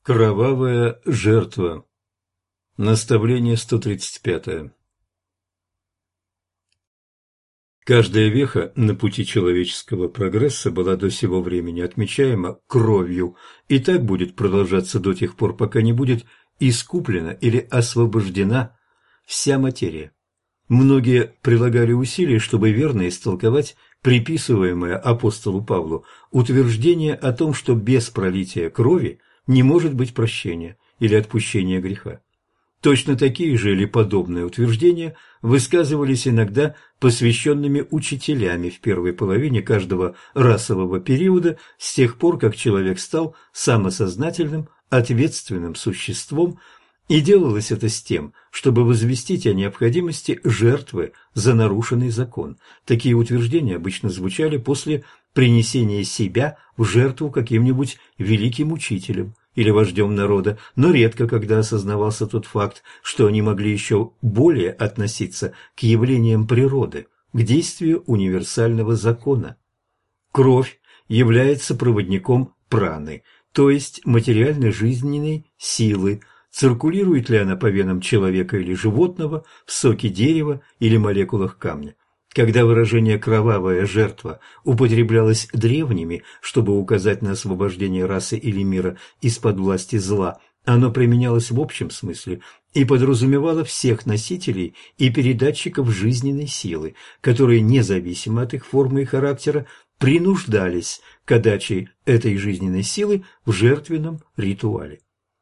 Кровавая жертва. Наставление 135. Каждая веха на пути человеческого прогресса была до сего времени отмечаема кровью, и так будет продолжаться до тех пор, пока не будет искуплена или освобождена вся материя. Многие прилагали усилия, чтобы верно истолковать приписываемое апостолу Павлу утверждение о том, что без пролития крови не может быть прощения или отпущения греха. Точно такие же или подобные утверждения высказывались иногда посвященными учителями в первой половине каждого расового периода с тех пор, как человек стал самосознательным, ответственным существом, и делалось это с тем, чтобы возвестить о необходимости жертвы за нарушенный закон. Такие утверждения обычно звучали после принесения себя в жертву каким-нибудь великим учителем или вождем народа, но редко когда осознавался тот факт, что они могли еще более относиться к явлениям природы, к действию универсального закона. Кровь является проводником праны, то есть материальной жизненной силы. Циркулирует ли она по венам человека или животного, в соке дерева или молекулах камня? Когда выражение «кровавая жертва» употреблялось древними, чтобы указать на освобождение расы или мира из-под власти зла, оно применялось в общем смысле и подразумевало всех носителей и передатчиков жизненной силы, которые, независимо от их формы и характера, принуждались к отдаче этой жизненной силы в жертвенном ритуале.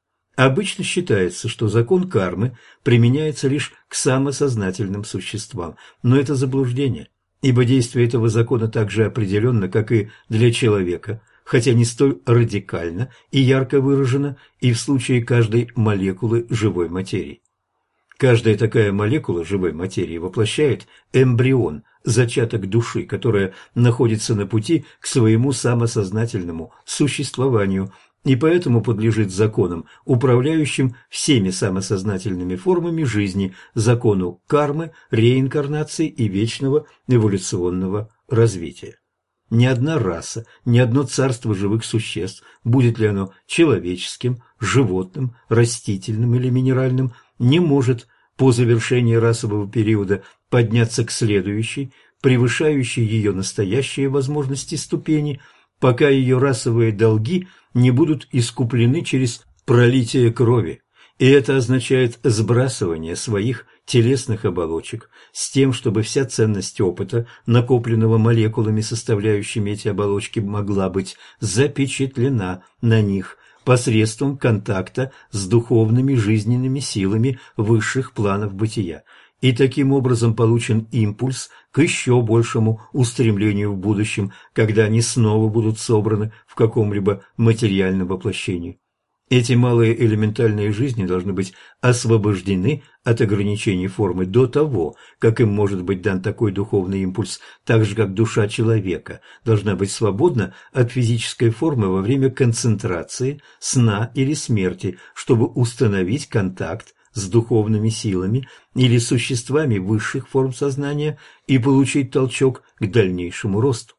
Обычно считается, что закон кармы применяется лишь к самосознательным существам, но это заблуждение, ибо действие этого закона так же определенно, как и для человека, хотя не столь радикально и ярко выражено и в случае каждой молекулы живой материи. Каждая такая молекула живой материи воплощает эмбрион, зачаток души, которая находится на пути к своему самосознательному существованию, и поэтому подлежит законам, управляющим всеми самосознательными формами жизни, закону кармы, реинкарнации и вечного эволюционного развития. Ни одна раса, ни одно царство живых существ, будет ли оно человеческим, животным, растительным или минеральным, не может по завершении расового периода подняться к следующей, превышающей ее настоящие возможности ступени, пока ее расовые долги не будут искуплены через пролитие крови, и это означает сбрасывание своих телесных оболочек с тем, чтобы вся ценность опыта, накопленного молекулами, составляющими эти оболочки, могла быть запечатлена на них посредством контакта с духовными жизненными силами высших планов бытия. И таким образом получен импульс к еще большему устремлению в будущем, когда они снова будут собраны в каком-либо материальном воплощении. Эти малые элементальные жизни должны быть освобождены от ограничений формы до того, как им может быть дан такой духовный импульс, так же как душа человека должна быть свободна от физической формы во время концентрации, сна или смерти, чтобы установить контакт с духовными силами или существами высших форм сознания и получить толчок к дальнейшему росту.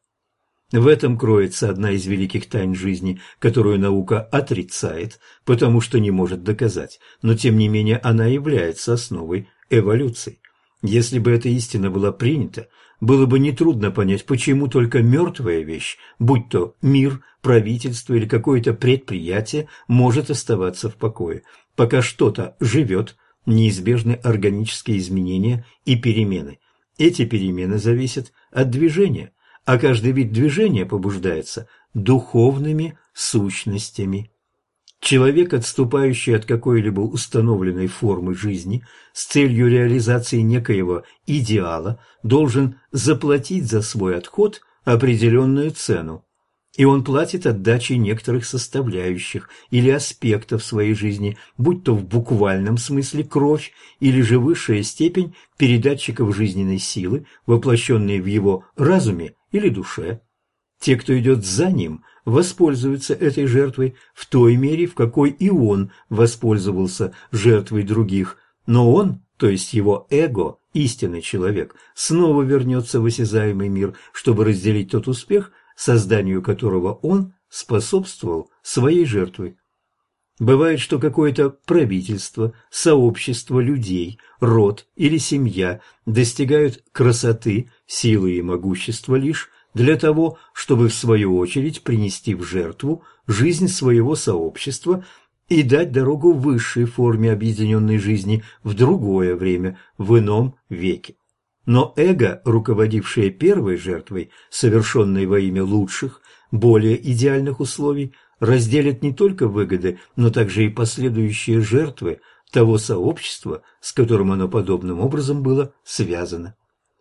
В этом кроется одна из великих тайн жизни, которую наука отрицает, потому что не может доказать, но тем не менее она является основой эволюции. Если бы эта истина была принята, было бы нетрудно понять, почему только мертвая вещь, будь то мир, правительство или какое-то предприятие, может оставаться в покое. Пока что-то живет, неизбежны органические изменения и перемены. Эти перемены зависят от движения, а каждый вид движения побуждается духовными сущностями. Человек, отступающий от какой-либо установленной формы жизни с целью реализации некоего идеала, должен заплатить за свой отход определенную цену. И он платит отдачей некоторых составляющих или аспектов своей жизни, будь то в буквальном смысле кровь или же высшая степень передатчиков жизненной силы, воплощенные в его разуме или душе. Те, кто идет за ним, воспользуются этой жертвой в той мере, в какой и он воспользовался жертвой других, но он, то есть его эго, истинный человек, снова вернется в осязаемый мир, чтобы разделить тот успех, созданию которого он способствовал своей жертвой. Бывает, что какое-то правительство, сообщество людей, род или семья достигают красоты, силы и могущества лишь для того, чтобы в свою очередь принести в жертву жизнь своего сообщества и дать дорогу высшей форме объединенной жизни в другое время, в ином веке. Но эго, руководившее первой жертвой, совершенной во имя лучших, более идеальных условий, разделит не только выгоды, но также и последующие жертвы того сообщества, с которым оно подобным образом было связано.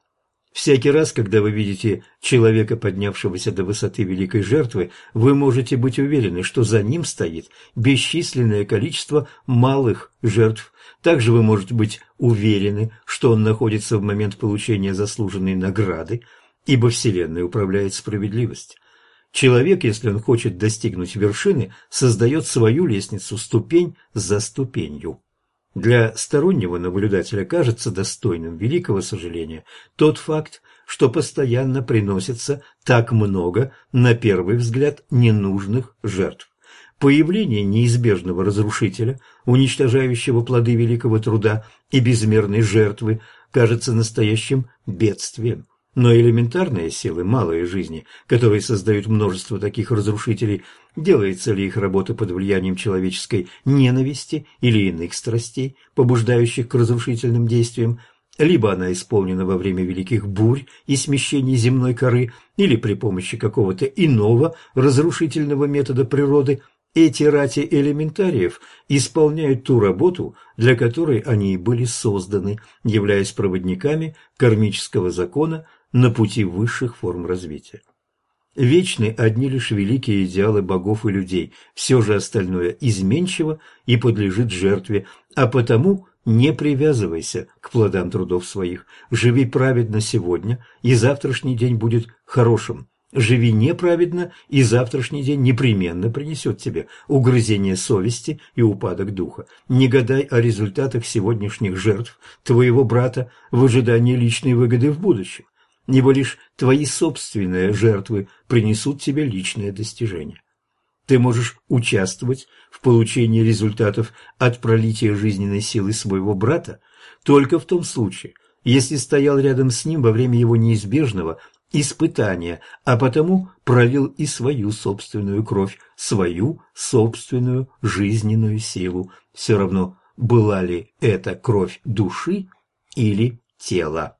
Всякий раз, когда вы видите человека, поднявшегося до высоты великой жертвы, вы можете быть уверены, что за ним стоит бесчисленное количество малых жертв. Также вы можете быть уверены, что он находится в момент получения заслуженной награды, ибо Вселенная управляет справедливостью. Человек, если он хочет достигнуть вершины, создает свою лестницу ступень за ступенью. Для стороннего наблюдателя кажется достойным великого сожаления тот факт, что постоянно приносится так много, на первый взгляд, ненужных жертв. Появление неизбежного разрушителя, уничтожающего плоды великого труда и безмерной жертвы, кажется настоящим бедствием. Но элементарные силы, малые жизни, которые создают множество таких разрушителей, делается ли их работа под влиянием человеческой ненависти или иных страстей, побуждающих к разрушительным действиям, либо она исполнена во время великих бурь и смещений земной коры, или при помощи какого-то иного разрушительного метода природы, эти рати элементариев исполняют ту работу, для которой они и были созданы, являясь проводниками кармического закона на пути высших форм развития. Вечны одни лишь великие идеалы богов и людей, все же остальное изменчиво и подлежит жертве, а потому не привязывайся к плодам трудов своих, живи праведно сегодня, и завтрашний день будет хорошим. Живи неправедно, и завтрашний день непременно принесет тебе угрызение совести и упадок духа. Не гадай о результатах сегодняшних жертв твоего брата в ожидании личной выгоды в будущем, ибо лишь твои собственные жертвы принесут тебе личное достижение. Ты можешь участвовать в получении результатов от пролития жизненной силы своего брата только в том случае, если стоял рядом с ним во время его неизбежного испытания, а потому пролил и свою собственную кровь, свою собственную жизненную силу. Все равно, была ли это кровь души или тела.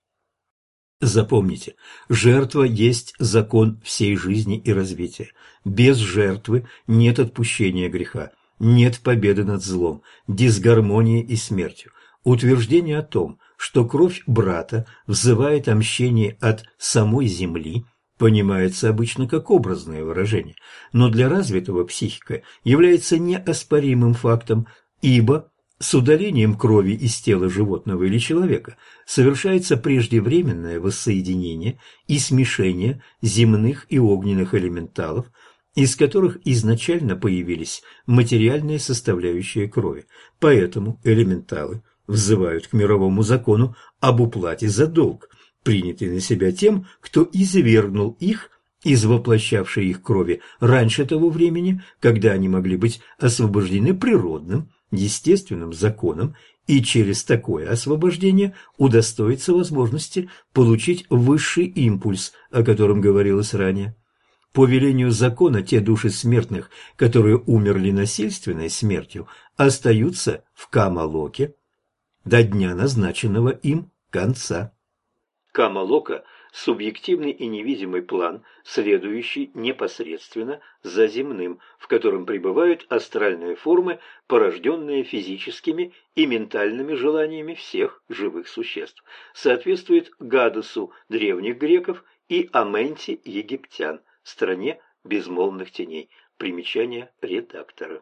Запомните, жертва есть закон всей жизни и развития. Без жертвы нет отпущения греха, нет победы над злом, дисгармонии и смертью. Утверждение о том, что кровь брата взывает о мщении от самой земли, понимается обычно как образное выражение, но для развитого психика является неоспоримым фактом, ибо с удалением крови из тела животного или человека совершается преждевременное воссоединение и смешение земных и огненных элементалов, из которых изначально появились материальные составляющие крови. Поэтому элементалы взывают к мировому закону об уплате за долг, принятый на себя тем, кто извергнул их из воплощавшей их крови раньше того времени, когда они могли быть освобождены природным, естественным законом, и через такое освобождение удостоиться возможности получить высший импульс, о котором говорилось ранее. По велению закона те души смертных, которые умерли насильственной смертью, остаются в Кама-локе до дня назначенного им конца. Кама-лока – субъективный и невидимый план, следующий непосредственно за земным, в котором пребывают астральные формы, порожденные физическими и ментальными желаниями всех живых существ. Соответствует Гадесу древних греков и Аменте египтян, стране безмолвных теней. Примечание редактора.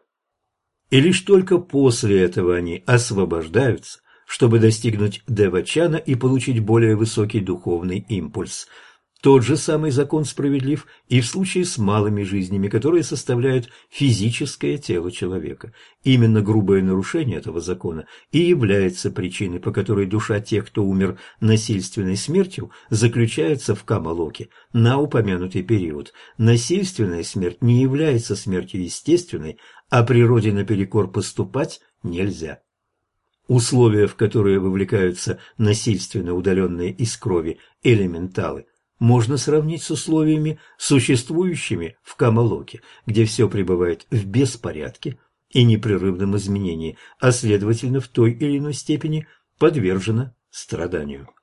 И лишь только после этого они освобождаются, чтобы достигнуть девачана и получить более высокий духовный импульс. Тот же самый закон справедлив и в случае с малыми жизнями, которые составляют физическое тело человека. Именно грубое нарушение этого закона и является причиной, по которой душа тех, кто умер насильственной смертью, заключается в Кама-локе на упомянутый период. Насильственная смерть не является смертью естественной, а природе наперекор поступать нельзя. Условия, в которые вовлекаются насильственно удаленные из крови элементалы, можно сравнить с условиями, существующими в Камалоке, где все пребывает в беспорядке и непрерывном изменении, а следовательно в той или иной степени подвержено страданию.